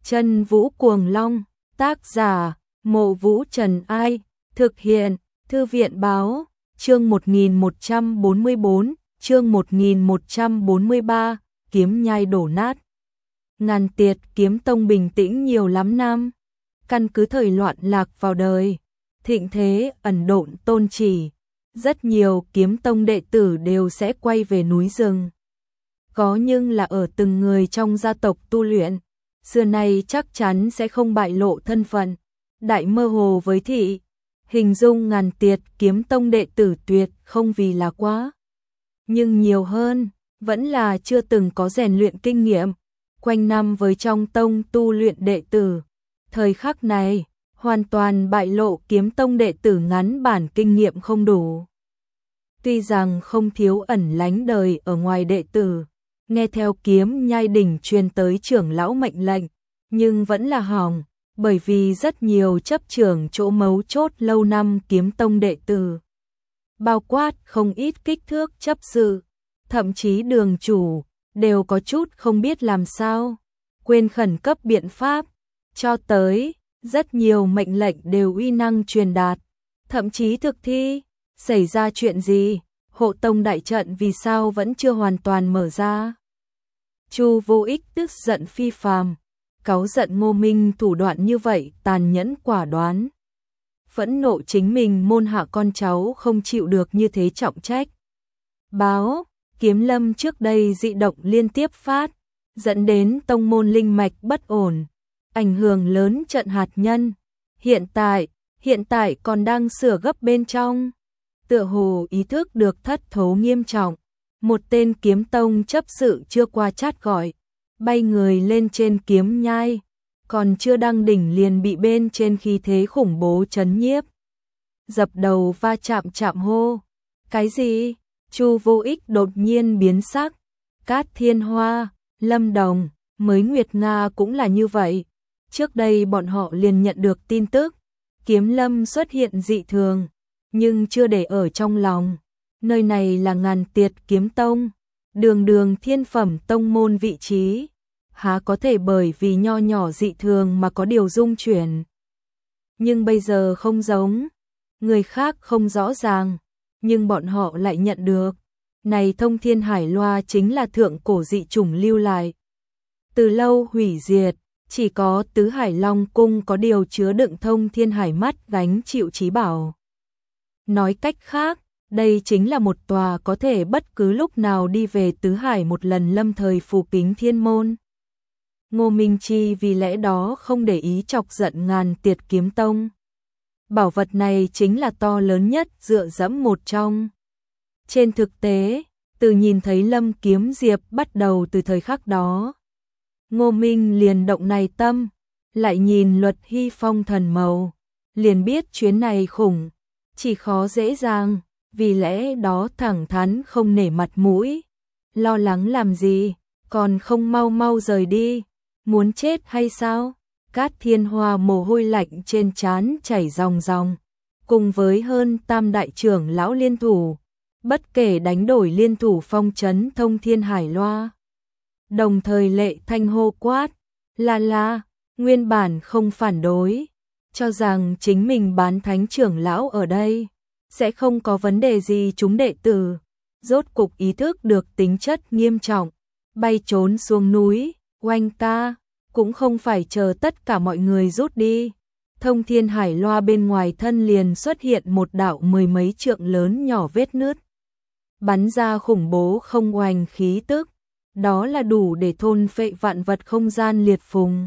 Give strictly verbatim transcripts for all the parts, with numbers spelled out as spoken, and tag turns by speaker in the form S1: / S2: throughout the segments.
S1: Chân Vũ Cuồng Long, tác giả, Mộ Vũ Trần Ai, thực hiện, Thư viện Báo, chương một nghìn một trăm bốn mươi bốn, chương một nghìn một trăm bốn mươi ba, kiếm nhai đổ nát. Ngàn Tiệt Kiếm Tông bình tĩnh nhiều lắm năm, căn cứ thời loạn lạc vào đời, thịnh thế ẩn độn tôn chỉ, rất nhiều kiếm tông đệ tử đều sẽ quay về núi rừng. Có nhưng là ở từng người trong gia tộc tu luyện, xưa nay chắc chắn sẽ không bại lộ thân phận, đại mơ hồ với thị, hình dung Ngàn Tiệt Kiếm Tông đệ tử tuyệt không vì là quá. Nhưng nhiều hơn, vẫn là chưa từng có rèn luyện kinh nghiệm, quanh năm với trong tông tu luyện đệ tử. Thời khắc này, hoàn toàn bại lộ kiếm tông đệ tử ngắn bản kinh nghiệm không đủ. Tuy rằng không thiếu ẩn lánh đời ở ngoài đệ tử, nghe theo kiếm nhai đỉnh truyền tới trưởng lão mệnh lệnh, nhưng vẫn là hỏng, bởi vì rất nhiều chấp trưởng chỗ mấu chốt lâu năm kiếm tông đệ tử. Bao quát không ít kích thước chấp sự, thậm chí đường chủ, đều có chút không biết làm sao, quên khẩn cấp biện pháp, cho tới, rất nhiều mệnh lệnh đều uy năng truyền đạt, thậm chí thực thi, xảy ra chuyện gì, hộ tông đại trận vì sao vẫn chưa hoàn toàn mở ra. Chu Vô Ích tức giận phi phàm, cáu giận Ngô Minh thủ đoạn như vậy tàn nhẫn quả đoán. Phẫn nộ chính mình môn hạ con cháu không chịu được như thế trọng trách. Báo, Kiếm Lâm trước đây dị động liên tiếp phát, dẫn đến tông môn linh mạch bất ổn, ảnh hưởng lớn trận hạt nhân. Hiện tại, hiện tại còn đang sửa gấp bên trong. Tựa hồ ý thức được thất thố nghiêm trọng, một tên kiếm tông chấp sự chưa qua chát gọi, bay người lên trên kiếm nhai, còn chưa đăng đỉnh liền bị bên trên khí thế khủng bố chấn nhiếp. Dập đầu va chạm chạm hô, cái gì? Chu Vô Ích đột nhiên biến sắc. Cát Thiên Hoa, Lâm Đồng, mới Nguyệt Nga cũng là như vậy. Trước đây bọn họ liền nhận được tin tức, Kiếm Lâm xuất hiện dị thường, nhưng chưa để ở trong lòng. Nơi này là Ngàn Tiệt Kiếm Tông, đường đường thiên phẩm tông môn vị trí, há có thể bởi vì nho nhỏ dị thường mà có điều rung chuyển. Nhưng bây giờ không giống, người khác không rõ ràng, nhưng bọn họ lại nhận được. Này Thông Thiên Hải Loa chính là thượng cổ dị chủng lưu lại. Từ lâu hủy diệt, chỉ có Tứ Hải Long Cung có điều chứa đựng Thông Thiên Hải mắt gánh chịu trí bảo. Nói cách khác, đây chính là một tòa có thể bất cứ lúc nào đi về Tứ Hải một lần lâm thời phù kính thiên môn. Ngô Minh Chi vì lẽ đó không để ý chọc giận Ngàn Tiệt Kiếm Tông. Bảo vật này chính là to lớn nhất dựa dẫm một trong. Trên thực tế, từ nhìn thấy Lâm Kiếm Diệp bắt đầu từ thời khắc đó, Ngô Minh liền động này tâm, lại nhìn Luật Hy phong thần màu, liền biết chuyến này khủng, chỉ khó dễ dàng, vì lẽ đó thẳng thắn không nể mặt mũi. Lo lắng làm gì, còn không mau mau rời đi, muốn chết hay sao? Cát Thiên Hoa mồ hôi lạnh trên trán chảy ròng ròng, cùng với hơn tam đại trưởng lão liên thủ, bất kể đánh đổi liên thủ phong trấn Thông Thiên Hải Loa. Đồng thời lệ thanh hô quát, la la, nguyên bản không phản đối, cho rằng chính mình bán thánh trưởng lão ở đây, sẽ không có vấn đề gì chúng đệ tử, rốt cục ý thức được tính chất nghiêm trọng, bay trốn xuống núi, oanh ca, cũng không phải chờ tất cả mọi người rút đi. Thông Thiên Hải Loa bên ngoài thân liền xuất hiện một đạo mười mấy trượng lớn nhỏ vết nứt, bắn ra khủng bố không oanh khí tức, đó là đủ để thôn phệ vạn vật không gian liệt phùng.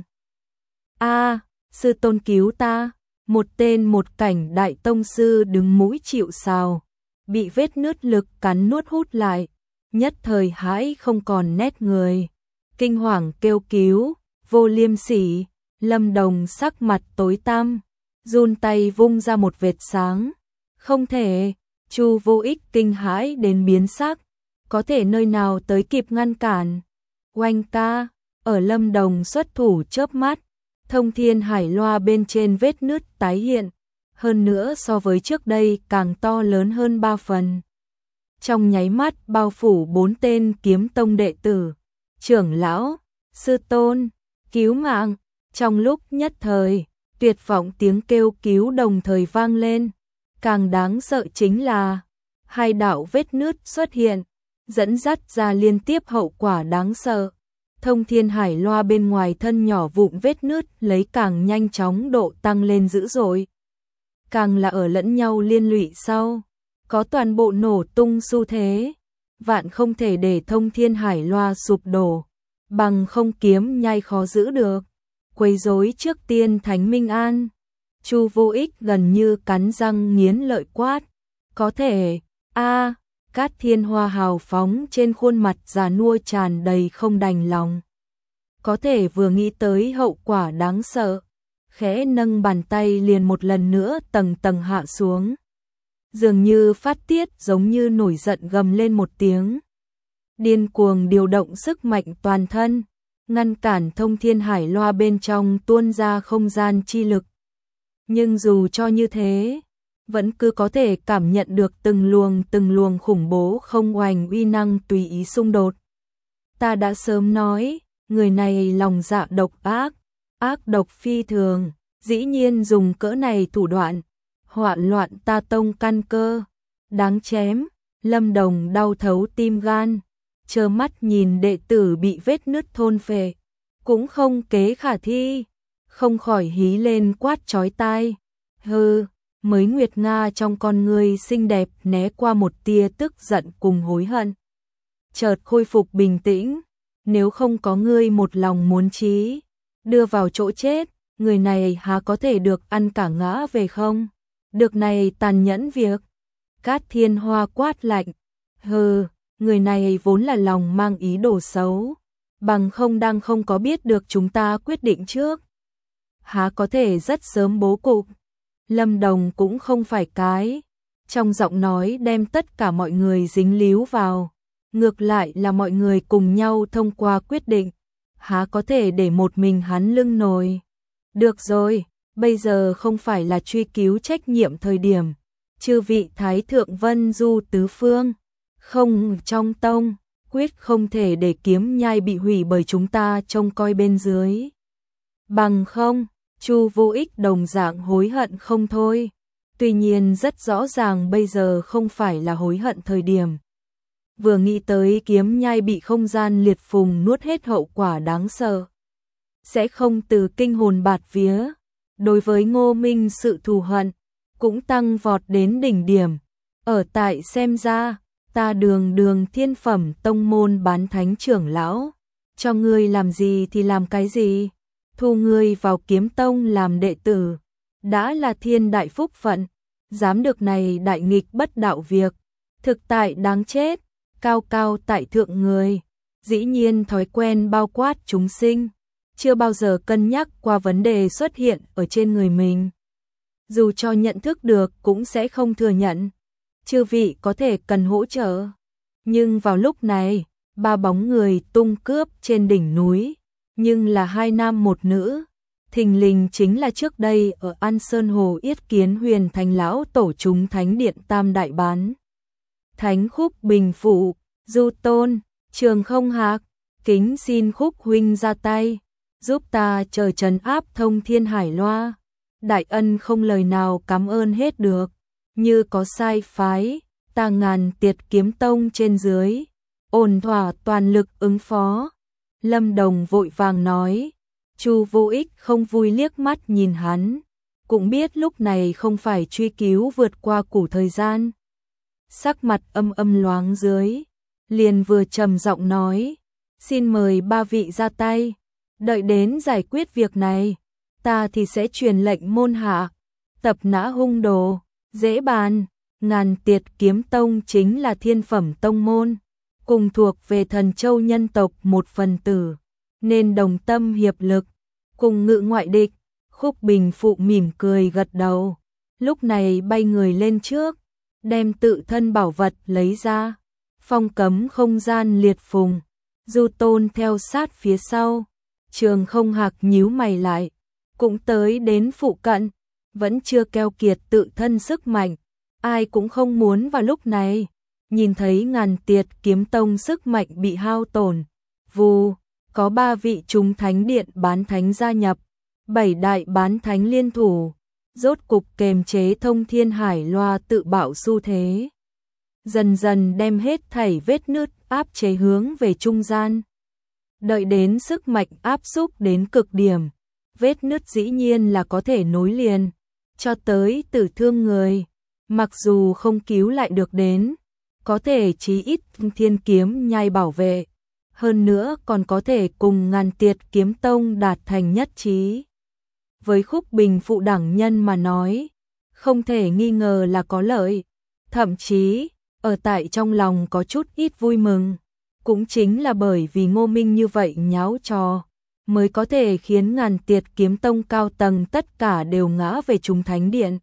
S1: A, sư tôn cứu ta, một tên một cảnh đại tông sư đứng mũi chịu sào, bị vết nứt lực cắn nuốt hút lại, nhất thời hãi không còn nét người, kinh hoàng kêu cứu, Vô Liêm Sỉ. Lâm Đồng sắc mặt tối tăm, run tay vung ra một vệt sáng, không thể. Chu Vô Ích kinh hãi đến biến sắc, có thể nơi nào tới kịp ngăn cản. Oanh ca, ở Lâm Đồng xuất thủ chớp mắt, Thông Thiên Hải Loa bên trên vết nứt tái hiện, hơn nữa so với trước đây càng to lớn hơn ba phần. Trong nháy mắt bao phủ bốn tên kiếm tông đệ tử, trưởng lão, sư tôn, cứu mạng. Trong lúc nhất thời, tuyệt vọng tiếng kêu cứu đồng thời vang lên. Càng đáng sợ chính là hai đạo vết nứt xuất hiện, dẫn dắt ra liên tiếp hậu quả đáng sợ. Thông thiên hải loa bên ngoài thân nhỏ vụn vết nứt lấy càng nhanh chóng độ tăng lên dữ dội. Càng là ở lẫn nhau liên lụy sau, có toàn bộ nổ tung xu thế. Vạn không thể để thông thiên hải loa sụp đổ, bằng không kiếm nhai khó giữ được. Quấy rối trước tiên Thánh Minh An. Chu Vô Ích gần như cắn răng nghiến lợi quát. Có thể, a Cát Thiên Hoa hào phóng trên khuôn mặt già nua tràn đầy không đành lòng. Có thể vừa nghĩ tới hậu quả đáng sợ, khẽ nâng bàn tay liền một lần nữa tầng tầng hạ xuống. Dường như phát tiết giống như nổi giận gầm lên một tiếng. Điên cuồng điều động sức mạnh toàn thân, ngăn cản thông thiên hải loa bên trong tuôn ra không gian chi lực. Nhưng dù cho như thế, vẫn cứ có thể cảm nhận được từng luồng từng luồng khủng bố không oanh uy năng tùy ý xung đột. Ta đã sớm nói, người này lòng dạ độc ác, ác độc phi thường, dĩ nhiên dùng cỡ này thủ đoạn, hoạn loạn ta tông căn cơ, đáng chém. Lâm Đồng đau thấu tim gan, trơ mắt nhìn đệ tử bị vết nứt thôn phệ, cũng không kế khả thi, không khỏi hí lên quát chói tai. Hừ, mới Nguyệt Nga trong con người xinh đẹp né qua một tia tức giận cùng hối hận. Chợt khôi phục bình tĩnh, nếu không có ngươi một lòng muốn chí, đưa vào chỗ chết, người này há có thể được ăn cả ngã về không? Được này tàn nhẫn việc. Cát Thiên Hoa quát lạnh. Hừ, người này vốn là lòng mang ý đồ xấu, bằng không đang không có biết được chúng ta quyết định trước. Há có thể rất sớm bố cục. Lâm Đồng cũng không phải cái, trong giọng nói đem tất cả mọi người dính líu vào, ngược lại là mọi người cùng nhau thông qua quyết định, há có thể để một mình hắn lưng nồi. Được rồi, bây giờ không phải là truy cứu trách nhiệm thời điểm. Chư vị Thái Thượng Vân Du tứ phương, không trong tông, quyết không thể để kiếm nhai bị hủy bởi chúng ta trông coi bên dưới. Bằng không, Chu Vô Ích đồng dạng hối hận không thôi. Tuy nhiên rất rõ ràng bây giờ không phải là hối hận thời điểm. Vừa nghĩ tới kiếm nhai bị không gian liệt phùng nuốt hết hậu quả đáng sợ, sẽ không từ kinh hồn bạt vía. Đối với Ngô Minh sự thù hận cũng tăng vọt đến đỉnh điểm. Ở tại xem ra, ta đường đường thiên phẩm tông môn bán thánh trưởng lão, cho ngươi làm gì thì làm cái gì, thu ngươi vào kiếm tông làm đệ tử, đã là thiên đại phúc phận, dám được này đại nghịch bất đạo việc, thực tại đáng chết, cao cao tại thượng người, dĩ nhiên thói quen bao quát chúng sinh, chưa bao giờ cân nhắc qua vấn đề xuất hiện ở trên người mình. Dù cho nhận thức được cũng sẽ không thừa nhận. Chư vị có thể cần hỗ trợ. Nhưng vào lúc này, ba bóng người tung cướp trên đỉnh núi, nhưng là hai nam một nữ. Thình lình chính là trước đây ở An Sơn Hồ yết kiến Huyền Thánh lão tổ chúng Thánh Điện Tam Đại Bán. Thánh Khúc Bình Phụ, Du Tôn, Trường Không Hạc, kính xin Khúc huynh ra tay, giúp ta chờ trấn áp thông thiên hải loa. Đại ân không lời nào cảm ơn hết được, như có sai phái, ta ngàn tiệt kiếm tông trên dưới, ổn thỏa toàn lực ứng phó. Lâm Đồng vội vàng nói. Chu Vô Ích không vui liếc mắt nhìn hắn, cũng biết lúc này không phải truy cứu vượt qua củ thời gian. Sắc mặt âm âm loáng dưới, liền vừa trầm giọng nói, xin mời ba vị ra tay, đợi đến giải quyết việc này, ta thì sẽ truyền lệnh môn hạ, tập nã hung đồ, dễ bàn. Ngàn tiệt kiếm tông chính là thiên phẩm tông môn, cùng thuộc về Thần Châu nhân tộc một phần tử, nên đồng tâm hiệp lực, cùng ngự ngoại địch. Khúc Bình Phụ mỉm cười gật đầu, lúc này bay người lên trước, đem tự thân bảo vật lấy ra, phong cấm không gian liệt phùng. Du Tôn theo sát phía sau, Trường Không Hạc nhíu mày lại, cũng tới đến phụ cận, vẫn chưa keo kiệt tự thân sức mạnh, ai cũng không muốn vào lúc này nhìn thấy ngàn tiệt kiếm tông sức mạnh bị hao tổn. Vù, có ba vị chúng thánh điện bán thánh gia nhập, Bảy đại bán thánh liên thủ, rốt cục kềm chế Thông Thiên Hải Loa tự bạo xu thế. Dần dần đem hết thảy vết nứt áp chế hướng về trung gian. Đợi đến sức mạnh áp xúc đến cực điểm, vết nứt dĩ nhiên là có thể nối liền, cho tới tử thương người. Mặc dù không cứu lại được đến, có thể chí ít thiên kiếm nhai bảo vệ. Hơn nữa còn có thể cùng Ngàn Tiệt Kiếm Tông đạt thành nhất trí. Với Khúc Bình phụ đẳng nhân mà nói, không thể nghi ngờ là có lợi. Thậm chí, ở tại trong lòng có chút ít vui mừng. Cũng chính là bởi vì Ngô Minh như vậy nháo trò, mới có thể khiến Ngàn Tiệt Kiếm Tông cao tầng tất cả đều ngã về Trung Thánh Điện.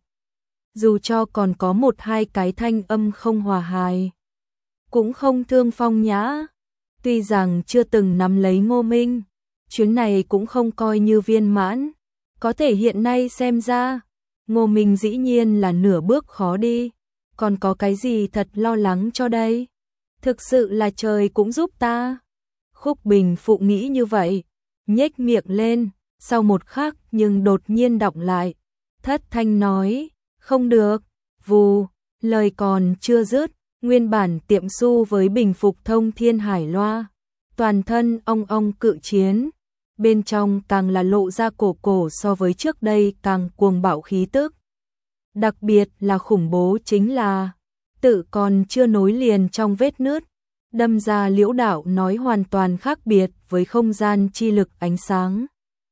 S1: Dù cho còn có một hai cái thanh âm không hòa hài, cũng không thương phong nhã. Tuy rằng chưa từng nắm lấy Ngô Minh, chuyến này cũng không coi như viên mãn. Có thể hiện nay xem ra, Ngô Minh dĩ nhiên là nửa bước khó đi. Còn có cái gì thật lo lắng cho đây? Thực sự là trời cũng giúp ta. Khúc Bình phụ nghĩ như vậy, nhếch miệng lên, sau một khắc nhưng đột nhiên đọng lại. Thất thanh nói, không được, vù, lời còn chưa dứt, nguyên bản tiệm su với bình phục Thông Thiên Hải Loa. Toàn thân ong ong cự chiến, bên trong càng là lộ ra cổ cổ so với trước đây càng cuồng bạo khí tức. Đặc biệt là khủng bố chính là, tự còn chưa nối liền trong vết nứt, đâm ra liễu đạo nói hoàn toàn khác biệt với không gian chi lực ánh sáng.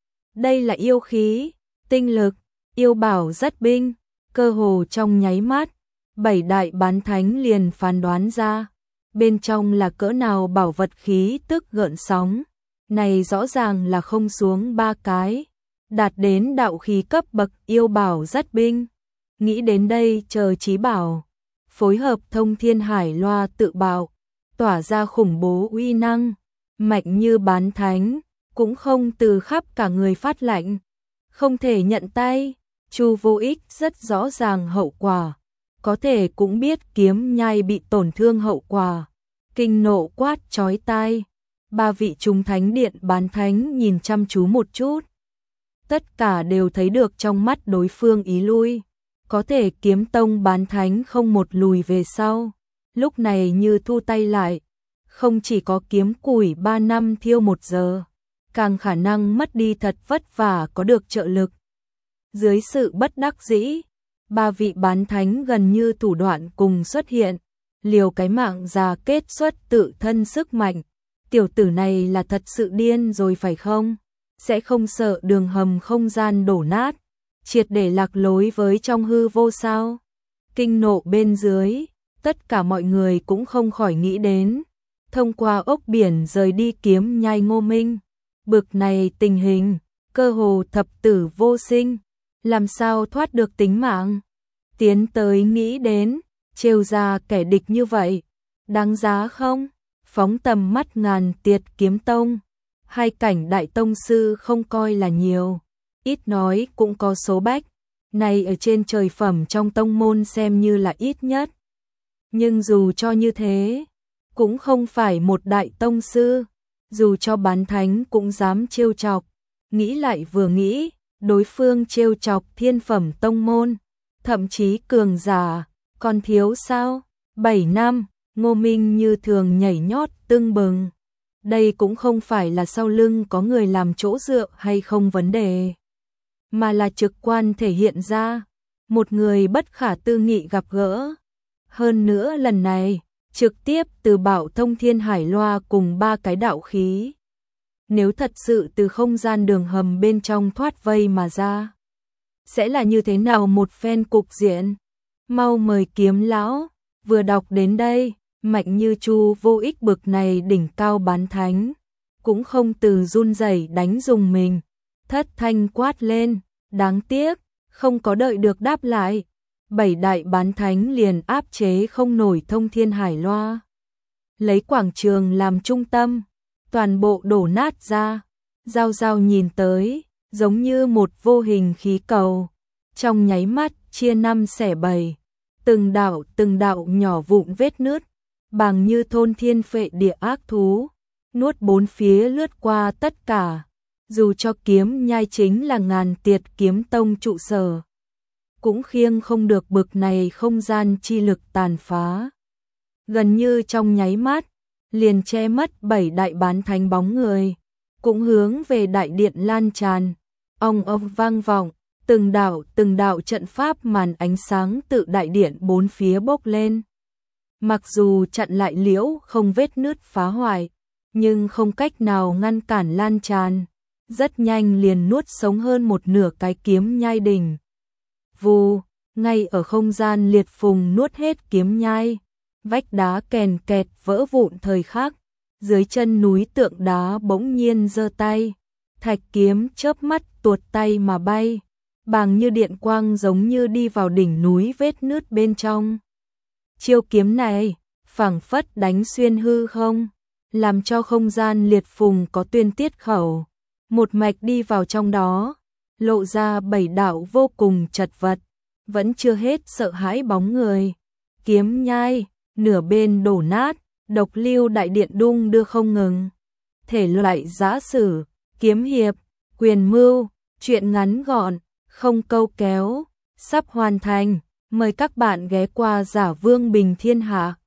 S1: Đây là yêu khí, tinh lực, yêu bảo rất binh, cơ hồ trong nháy mắt, bảy đại bán thánh liền phán đoán ra, bên trong là cỡ nào bảo vật khí tức gợn sóng. Này rõ ràng là không xuống ba cái, đạt đến đạo khí cấp bậc yêu bảo rất binh. Nghĩ đến đây chờ chí bảo, phối hợp Thông Thiên Hải Loa tự bạo, tỏa ra khủng bố uy năng, mạnh như bán thánh, cũng không từ khắp cả người phát lạnh, không thể nhận tay. Chu Vô Ích rất rõ ràng hậu quả, có thể cũng biết kiếm nhai bị tổn thương hậu quả, kinh nộ quát chói tai. Ba vị Trung Thánh Điện bán thánh nhìn chăm chú một chút, tất cả đều thấy được trong mắt đối phương ý lui. Có thể Kiếm Tông bán thánh không một lùi về sau, lúc này như thu tay lại, không chỉ có kiếm củi ba năm thiêu một giờ, càng khả năng mất đi thật vất vả có được trợ lực. Dưới sự bất đắc dĩ, ba vị bán thánh gần như thủ đoạn cùng xuất hiện, liều cái mạng ra kết xuất tự thân sức mạnh. Tiểu tử này là thật sự điên rồi phải không? Sẽ không sợ đường hầm không gian đổ nát, triệt để lạc lối với trong hư vô sao? Kinh nộ bên dưới, tất cả mọi người cũng không khỏi nghĩ đến, thông qua ốc biển rời đi kiếm nhai Ngô Minh. Bực này tình hình, cơ hồ thập tử vô sinh, làm sao thoát được tính mạng? Tiến tới nghĩ đến, trêu ra kẻ địch như vậy, đáng giá không? Phóng tầm mắt Ngàn Tiệt Kiếm Tông, hai cảnh đại tông sư không coi là nhiều, ít nói cũng có số bách, này ở trên trời phẩm trong tông môn xem như là ít nhất. Nhưng dù cho như thế, cũng không phải một đại tông sư, dù cho bán thánh cũng dám trêu chọc. Nghĩ lại vừa nghĩ, đối phương trêu chọc thiên phẩm tông môn, thậm chí cường giả, còn thiếu sao? Bảy năm, Ngô Minh như thường nhảy nhót tưng bừng. Đây cũng không phải là sau lưng có người làm chỗ dựa hay không vấn đề, mà là trực quan thể hiện ra, một người bất khả tư nghị gặp gỡ. Hơn nữa lần này, trực tiếp từ bảo Thông Thiên Hải Loa cùng ba cái đạo khí. Nếu thật sự từ không gian đường hầm bên trong thoát vây mà ra, sẽ là như thế nào một phen cục diện? Mau mời Kiếm lão. Vừa đọc đến đây, mạnh như Chu Vô Ích bực này đỉnh cao bán thánh, cũng không từ run rẩy đánh dùng mình, thất thanh quát lên, đáng tiếc, không có đợi được đáp lại. Bảy đại bán thánh liền áp chế không nổi Thông Thiên Hải Loa. Lấy quảng trường làm trung tâm, toàn bộ đổ nát ra, Giao Giao nhìn tới, giống như một vô hình khí cầu, trong nháy mắt chia năm xẻ bảy, từng đạo từng đạo nhỏ vụn vết nứt, bằng như thôn thiên phệ địa ác thú, nuốt bốn phía lướt qua tất cả, dù cho kiếm nhai chính là Ngàn Tiệt kiếm tông trụ sở, cũng khiêng không được bực này không gian chi lực tàn phá. Gần như trong nháy mắt, liền che mất bảy đại bán thánh bóng người, cũng hướng về đại điện lan tràn, ong ong vang vọng, từng đạo từng đạo trận pháp màn ánh sáng tự đại điện bốn phía bốc lên. Mặc dù chặn lại liễu không vết nứt phá hoại, nhưng không cách nào ngăn cản lan tràn, rất nhanh liền nuốt sống hơn một nửa cái kiếm nhai đỉnh. Vù, ngay ở không gian liệt phùng nuốt hết kiếm nhai, vách đá kèn kẹt vỡ vụn thời khắc, dưới chân núi tượng đá bỗng nhiên giơ tay, thạch kiếm chớp mắt tuột tay mà bay, bàng như điện quang giống như đi vào đỉnh núi vết nứt bên trong. Chiêu kiếm này, phảng phất đánh xuyên hư không, làm cho không gian liệt phùng có tuyên tiết khẩu, một mạch đi vào trong đó, lộ ra bảy đạo vô cùng chật vật, vẫn chưa hết sợ hãi bóng người. Kiếm nhai, nửa bên đổ nát, độc lưu đại điện đung đưa không ngừng. Thể loại giã sử, kiếm hiệp, quyền mưu, truyện ngắn gọn, không câu kéo, sắp hoàn thành. Mời các bạn ghé qua Giả Vương Bình Thiên Hạ.